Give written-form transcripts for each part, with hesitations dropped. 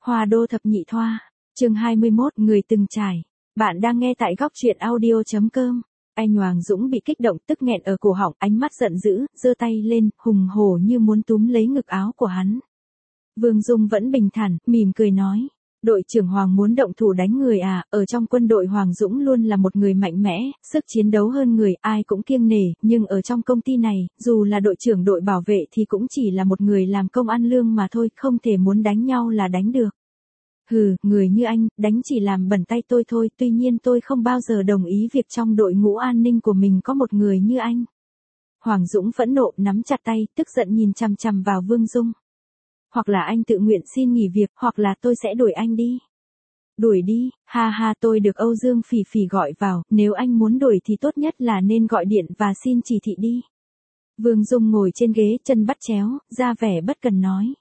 Hoa đô thập nhị thoa, chương 21, người từng trải. Bạn đang nghe tại góc truyện audio.com. Anh Hoàng Dũng bị kích động tức nghẹn ở cổ họng, ánh mắt giận dữ, giơ tay lên, hùng hổ như muốn túm lấy ngực áo của hắn. Vương Dung vẫn bình thản, mỉm cười nói. Đội trưởng Hoàng muốn động thủ đánh người à, ở trong quân đội Hoàng Dũng luôn là một người mạnh mẽ, sức chiến đấu hơn người, ai cũng kiêng nể, nhưng ở trong công ty này, dù là đội trưởng đội bảo vệ thì cũng chỉ là một người làm công ăn lương mà thôi, không thể muốn đánh nhau là đánh được. Hừ, người như anh, đánh chỉ làm bẩn tay tôi thôi, tuy nhiên tôi không bao giờ đồng ý việc trong đội ngũ an ninh của mình có một người như anh. Hoàng Dũng phẫn nộ nắm chặt tay, tức giận nhìn chằm chằm vào Vương Dung. Hoặc là anh tự nguyện xin nghỉ việc, hoặc là tôi sẽ đuổi anh đi. Đuổi đi, ha ha, tôi được Âu Dương Phỉ Phỉ gọi vào, nếu anh muốn đuổi thì tốt nhất là nên gọi điện và xin chỉ thị đi. Vương Dung ngồi trên ghế, chân bắt chéo, ra vẻ bất cần nói.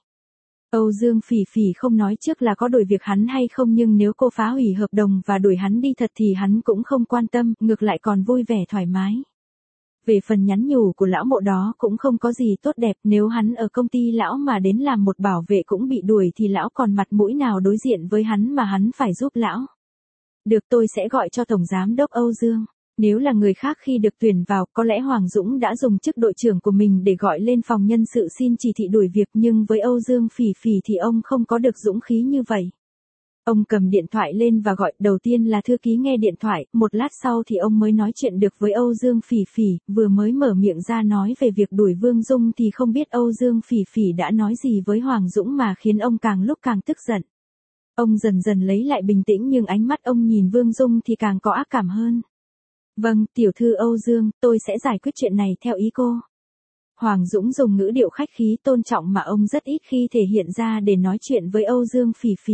Âu Dương Phỉ Phỉ không nói trước là có đuổi việc hắn hay không, nhưng nếu cô phá hủy hợp đồng và đuổi hắn đi thật thì hắn cũng không quan tâm, ngược lại còn vui vẻ thoải mái. Về phần nhắn nhủ của lão Mộ đó cũng không có gì tốt đẹp, nếu hắn ở công ty lão mà đến làm một bảo vệ cũng bị đuổi thì lão còn mặt mũi nào đối diện với hắn mà hắn phải giúp lão. Được, tôi sẽ gọi cho Tổng Giám đốc Âu Dương. Nếu là người khác khi được tuyển vào, có lẽ Hoàng Dũng đã dùng chức đội trưởng của mình để gọi lên phòng nhân sự xin chỉ thị đuổi việc, nhưng với Âu Dương Phỉ Phỉ thì ông không có được dũng khí như vậy. Ông cầm điện thoại lên và gọi, đầu tiên là thư ký nghe điện thoại, một lát sau thì ông mới nói chuyện được với Âu Dương Phỉ Phỉ, vừa mới mở miệng ra nói về việc đuổi Vương Dung thì không biết Âu Dương Phỉ Phỉ đã nói gì với Hoàng Dũng mà khiến ông càng lúc càng tức giận. Ông dần dần lấy lại bình tĩnh nhưng ánh mắt ông nhìn Vương Dung thì càng có ác cảm hơn. Vâng, tiểu thư Âu Dương, tôi sẽ giải quyết chuyện này theo ý cô. Hoàng Dũng dùng ngữ điệu khách khí tôn trọng mà ông rất ít khi thể hiện ra để nói chuyện với Âu Dương Phỉ Phỉ.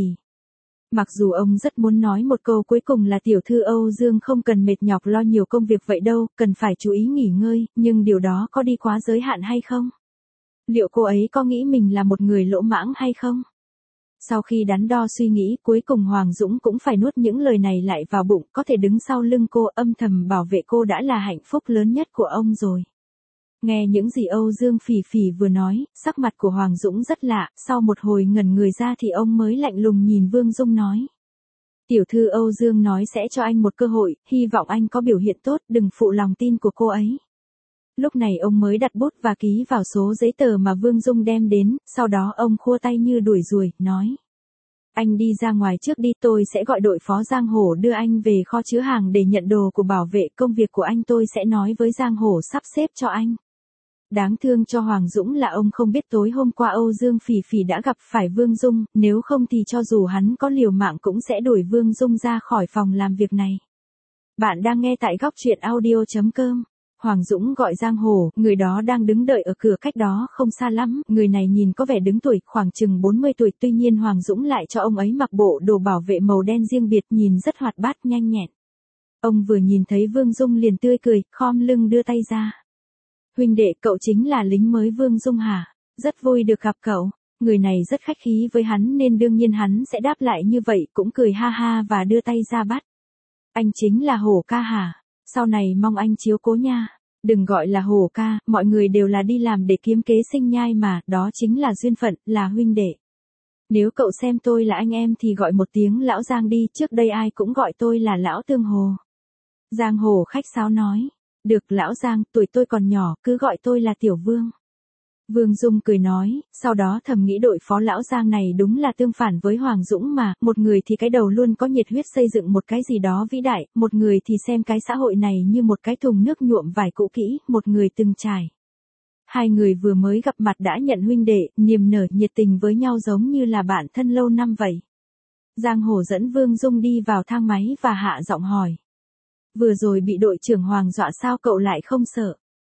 Mặc dù ông rất muốn nói một câu cuối cùng là tiểu thư Âu Dương không cần mệt nhọc lo nhiều công việc vậy đâu, cần phải chú ý nghỉ ngơi, nhưng điều đó có đi quá giới hạn hay không? Liệu cô ấy có nghĩ mình là một người lỗ mãng hay không? Sau khi đắn đo suy nghĩ, cuối cùng Hoàng Dũng cũng phải nuốt những lời này lại vào bụng, có thể đứng sau lưng cô âm thầm bảo vệ cô đã là hạnh phúc lớn nhất của ông rồi. Nghe những gì Âu Dương Phỉ Phỉ vừa nói, sắc mặt của Hoàng Dũng rất lạ, sau một hồi ngẩn người ra thì ông mới lạnh lùng nhìn Vương Dung nói. Tiểu thư Âu Dương nói sẽ cho anh một cơ hội, hy vọng anh có biểu hiện tốt, đừng phụ lòng tin của cô ấy. Lúc này ông mới đặt bút và ký vào số giấy tờ mà Vương Dung đem đến, sau đó ông khua tay như đuổi ruồi, nói. Anh đi ra ngoài trước đi, tôi sẽ gọi đội phó Giang Hổ đưa anh về kho chứa hàng để nhận đồ của bảo vệ, công việc của anh tôi sẽ nói với Giang Hổ sắp xếp cho anh. Đáng thương cho Hoàng Dũng là ông không biết tối hôm qua Âu Dương Phỉ Phỉ đã gặp phải Vương Dung, nếu không thì cho dù hắn có liều mạng cũng sẽ đuổi Vương Dung ra khỏi phòng làm việc này. Bạn đang nghe tại góc truyện audio.com. Hoàng Dũng gọi Giang Hồ, người đó đang đứng đợi ở cửa cách đó không xa lắm, người này nhìn có vẻ đứng tuổi, khoảng chừng 40 tuổi, tuy nhiên Hoàng Dũng lại cho ông ấy mặc bộ đồ bảo vệ màu đen riêng biệt, nhìn rất hoạt bát nhanh nhẹn. Ông vừa nhìn thấy Vương Dung liền tươi cười, khom lưng đưa tay ra. Huynh đệ, cậu chính là lính mới Vương Dung hả? Rất vui được gặp cậu. Người này rất khách khí với hắn nên đương nhiên hắn sẽ đáp lại như vậy, cũng cười ha ha và đưa tay ra bắt. Anh chính là Hổ ca hả? Sau này mong anh chiếu cố nha. Đừng gọi là Hổ ca, mọi người đều là đi làm để kiếm kế sinh nhai mà, đó chính là duyên phận, là huynh đệ. Nếu cậu xem tôi là anh em thì gọi một tiếng lão Giang đi, trước đây ai cũng gọi tôi là lão Tương Hồ. Giang Hồ khách sáo nói. Được lão Giang, tuổi tôi còn nhỏ, cứ gọi tôi là Tiểu Vương. Vương Dung cười nói, sau đó thầm nghĩ đội phó lão Giang này đúng là tương phản với Hoàng Dũng mà, một người thì cái đầu luôn có nhiệt huyết xây dựng một cái gì đó vĩ đại, một người thì xem cái xã hội này như một cái thùng nước nhuộm vải cũ kỹ, một người từng trải. Hai người vừa mới gặp mặt đã nhận huynh đệ, niềm nở nhiệt tình với nhau giống như là bạn thân lâu năm vậy. Giang Hồ dẫn Vương Dung đi vào thang máy và hạ giọng hỏi. Vừa rồi bị đội trưởng Hoàng dọa sao cậu lại không sợ?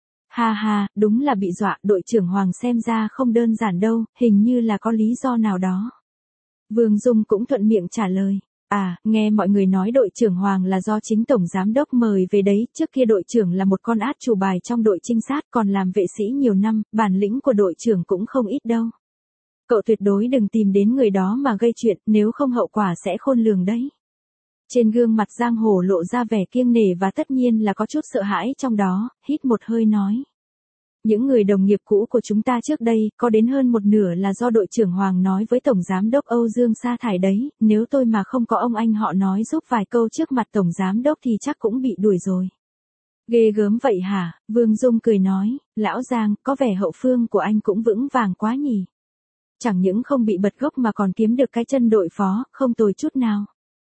Ha ha, đúng là bị dọa, đội trưởng Hoàng xem ra không đơn giản đâu, hình như là có lý do nào đó. Vương Dung cũng thuận miệng trả lời. À, nghe mọi người nói đội trưởng Hoàng là do chính Tổng Giám đốc mời về đấy, trước kia đội trưởng là một con át chủ bài trong đội trinh sát còn làm vệ sĩ nhiều năm, bản lĩnh của đội trưởng cũng không ít đâu. Cậu tuyệt đối đừng tìm đến người đó mà gây chuyện, nếu không hậu quả sẽ khôn lường đấy. Trên gương mặt Giang Hồ lộ ra vẻ kiêng nể và tất nhiên là có chút sợ hãi trong đó, hít một hơi nói. Những người đồng nghiệp cũ của chúng ta trước đây, có đến hơn một nửa là do đội trưởng Hoàng nói với Tổng Giám đốc Âu Dương sa thải đấy, nếu tôi mà không có ông anh họ nói giúp vài câu trước mặt Tổng Giám đốc thì chắc cũng bị đuổi rồi. Ghê gớm vậy hả? Vương Dung cười nói, lão Giang, có vẻ hậu phương của anh cũng vững vàng quá nhỉ. Chẳng những không bị bật gốc mà còn kiếm được cái chân đội phó, không tồi chút nào.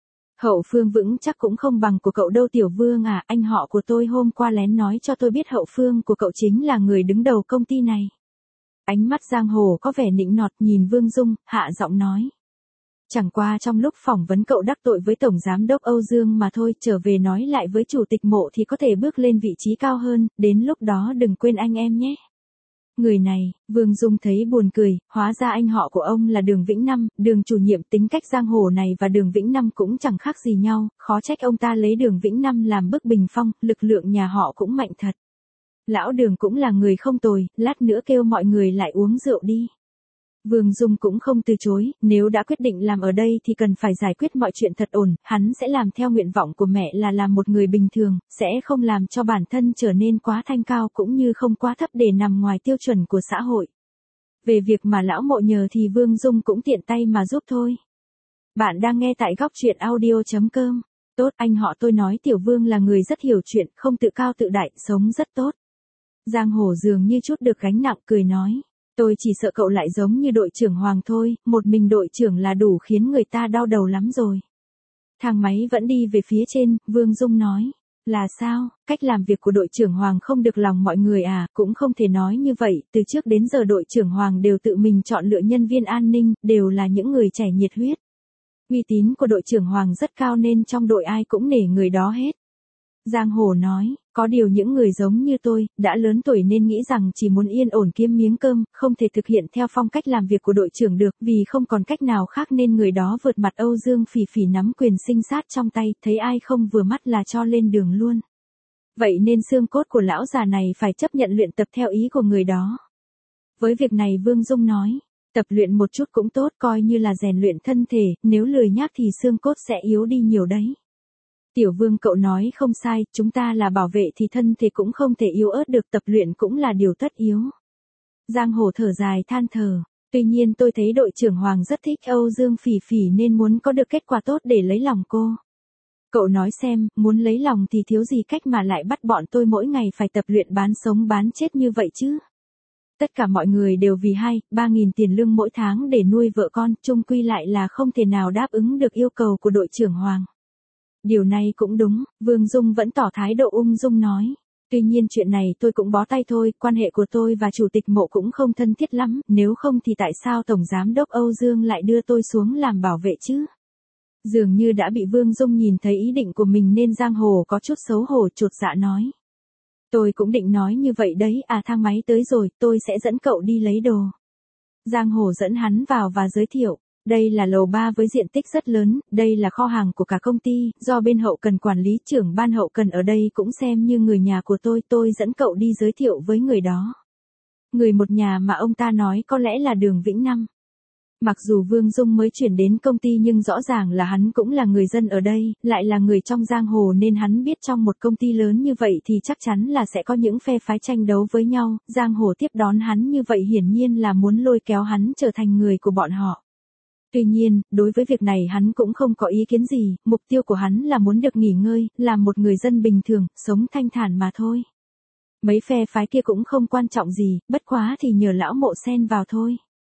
Hậu phương vững chắc cũng không bằng của cậu đâu Tiểu Vương à, anh họ của tôi hôm qua lén nói cho tôi biết hậu phương của cậu chính là người đứng đầu công ty này. Ánh mắt Giang Hồ có vẻ nịnh nọt nhìn Vương Dung, hạ giọng nói. Chẳng qua trong lúc phỏng vấn cậu đắc tội với Tổng Giám đốc Âu Dương mà thôi, trở về nói lại với Chủ tịch Mộ thì có thể bước lên vị trí cao hơn, đến lúc đó đừng quên anh em nhé. Người này, Vương Dung thấy buồn cười, hóa ra anh họ của ông là Đường Vĩnh Năm, Đường chủ nhiệm. Tính cách Giang Hồ này và Đường Vĩnh Năm cũng chẳng khác gì nhau, khó trách ông ta lấy Đường Vĩnh Năm làm bức bình phong, lực lượng nhà họ cũng mạnh thật. Lão Đường cũng là người không tồi, lát nữa kêu mọi người lại uống rượu đi. Vương Dung cũng không từ chối, nếu đã quyết định làm ở đây thì cần phải giải quyết mọi chuyện thật ổn, hắn sẽ làm theo nguyện vọng của mẹ là làm một người bình thường, sẽ không làm cho bản thân trở nên quá thanh cao cũng như không quá thấp để nằm ngoài tiêu chuẩn của xã hội. Về việc mà lão Mộ nhờ thì Vương Dung cũng tiện tay mà giúp thôi. Bạn đang nghe tại góc truyện audio.com. Tốt, anh họ tôi nói Tiểu Vương là người rất hiểu chuyện, không tự cao tự đại, sống rất tốt. Giang Hồ dường như chút được gánh nặng cười nói. Tôi chỉ sợ cậu lại giống như đội trưởng Hoàng thôi, một mình đội trưởng là đủ khiến người ta đau đầu lắm rồi. Thang máy vẫn đi về phía trên, Vương Dung nói. Là sao, cách làm việc của đội trưởng Hoàng không được lòng mọi người à, cũng không thể nói như vậy, từ trước đến giờ đội trưởng Hoàng đều tự mình chọn lựa nhân viên an ninh, đều là những người trẻ nhiệt huyết. Uy tín của đội trưởng Hoàng rất cao nên trong đội ai cũng nể người đó hết. Giang Hồ nói, có điều những người giống như tôi, đã lớn tuổi nên nghĩ rằng chỉ muốn yên ổn kiếm miếng cơm, không thể thực hiện theo phong cách làm việc của đội trưởng được, vì không còn cách nào khác nên người đó vượt mặt Âu Dương Phỉ Phỉ nắm quyền sinh sát trong tay, thấy ai không vừa mắt là cho lên đường luôn. Vậy nên xương cốt của lão già này phải chấp nhận luyện tập theo ý của người đó. Với việc này Vương Dung nói, tập luyện một chút cũng tốt, coi như là rèn luyện thân thể, nếu lười nhác thì xương cốt sẽ yếu đi nhiều đấy. Tiểu Vương cậu nói không sai, chúng ta là bảo vệ thì thân thể cũng không thể yếu ớt được, tập luyện cũng là điều tất yếu. Giang Hồ thở dài than thở, tuy nhiên tôi thấy đội trưởng Hoàng rất thích Âu Dương Phỉ Phỉ nên muốn có được kết quả tốt để lấy lòng cô. Cậu nói xem, muốn lấy lòng thì thiếu gì cách mà lại bắt bọn tôi mỗi ngày phải tập luyện bán sống bán chết như vậy chứ. Tất cả mọi người đều vì 2-3 nghìn tiền lương mỗi tháng để nuôi vợ con, chung quy lại là không thể nào đáp ứng được yêu cầu của đội trưởng Hoàng. Điều này cũng đúng, Vương Dung vẫn tỏ thái độ ung dung nói. Tuy nhiên chuyện này tôi cũng bó tay thôi, quan hệ của tôi và Chủ tịch Mộ cũng không thân thiết lắm, nếu không thì tại sao Tổng Giám đốc Âu Dương lại đưa tôi xuống làm bảo vệ chứ? Dường như đã bị Vương Dung nhìn thấy ý định của mình nên Giang Hồ có chút xấu hổ chột dạ nói. Tôi cũng định nói như vậy đấy, à thang máy tới rồi, tôi sẽ dẫn cậu đi lấy đồ. Giang Hồ dẫn hắn vào và giới thiệu. Đây là lầu 3 với diện tích rất lớn, đây là kho hàng của cả công ty, do bên hậu cần quản lý, trưởng ban hậu cần ở đây cũng xem như người nhà của tôi dẫn cậu đi giới thiệu với người đó. Người một nhà mà ông ta nói có lẽ là Đường Vĩnh Năm. Mặc dù Vương Dung mới chuyển đến công ty nhưng rõ ràng là hắn cũng là người dân ở đây, lại là người trong giang hồ nên hắn biết trong một công ty lớn như vậy thì chắc chắn là sẽ có những phe phái tranh đấu với nhau, giang hồ tiếp đón hắn như vậy hiển nhiên là muốn lôi kéo hắn trở thành người của bọn họ. Tuy nhiên, đối với việc này hắn cũng không có ý kiến gì, mục tiêu của hắn là muốn được nghỉ ngơi, làm một người dân bình thường, sống thanh thản mà thôi. Mấy phe phái kia cũng không quan trọng gì, bất quá thì nhờ lão Mộ xen vào thôi.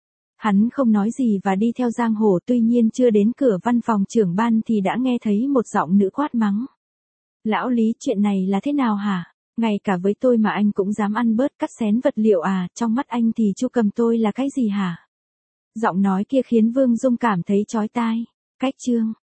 Hắn không nói gì và đi theo Giang Hồ, tuy nhiên chưa đến cửa văn phòng trưởng ban thì đã nghe thấy một giọng nữ quát mắng. Lão Lý, chuyện này là thế nào hả? Ngay cả với tôi mà anh cũng dám ăn bớt cắt xén vật liệu à, trong mắt anh thì Chu Cầm tôi là cái gì hả? Giọng nói kia khiến Vương Dung cảm thấy chói tai. Cách chương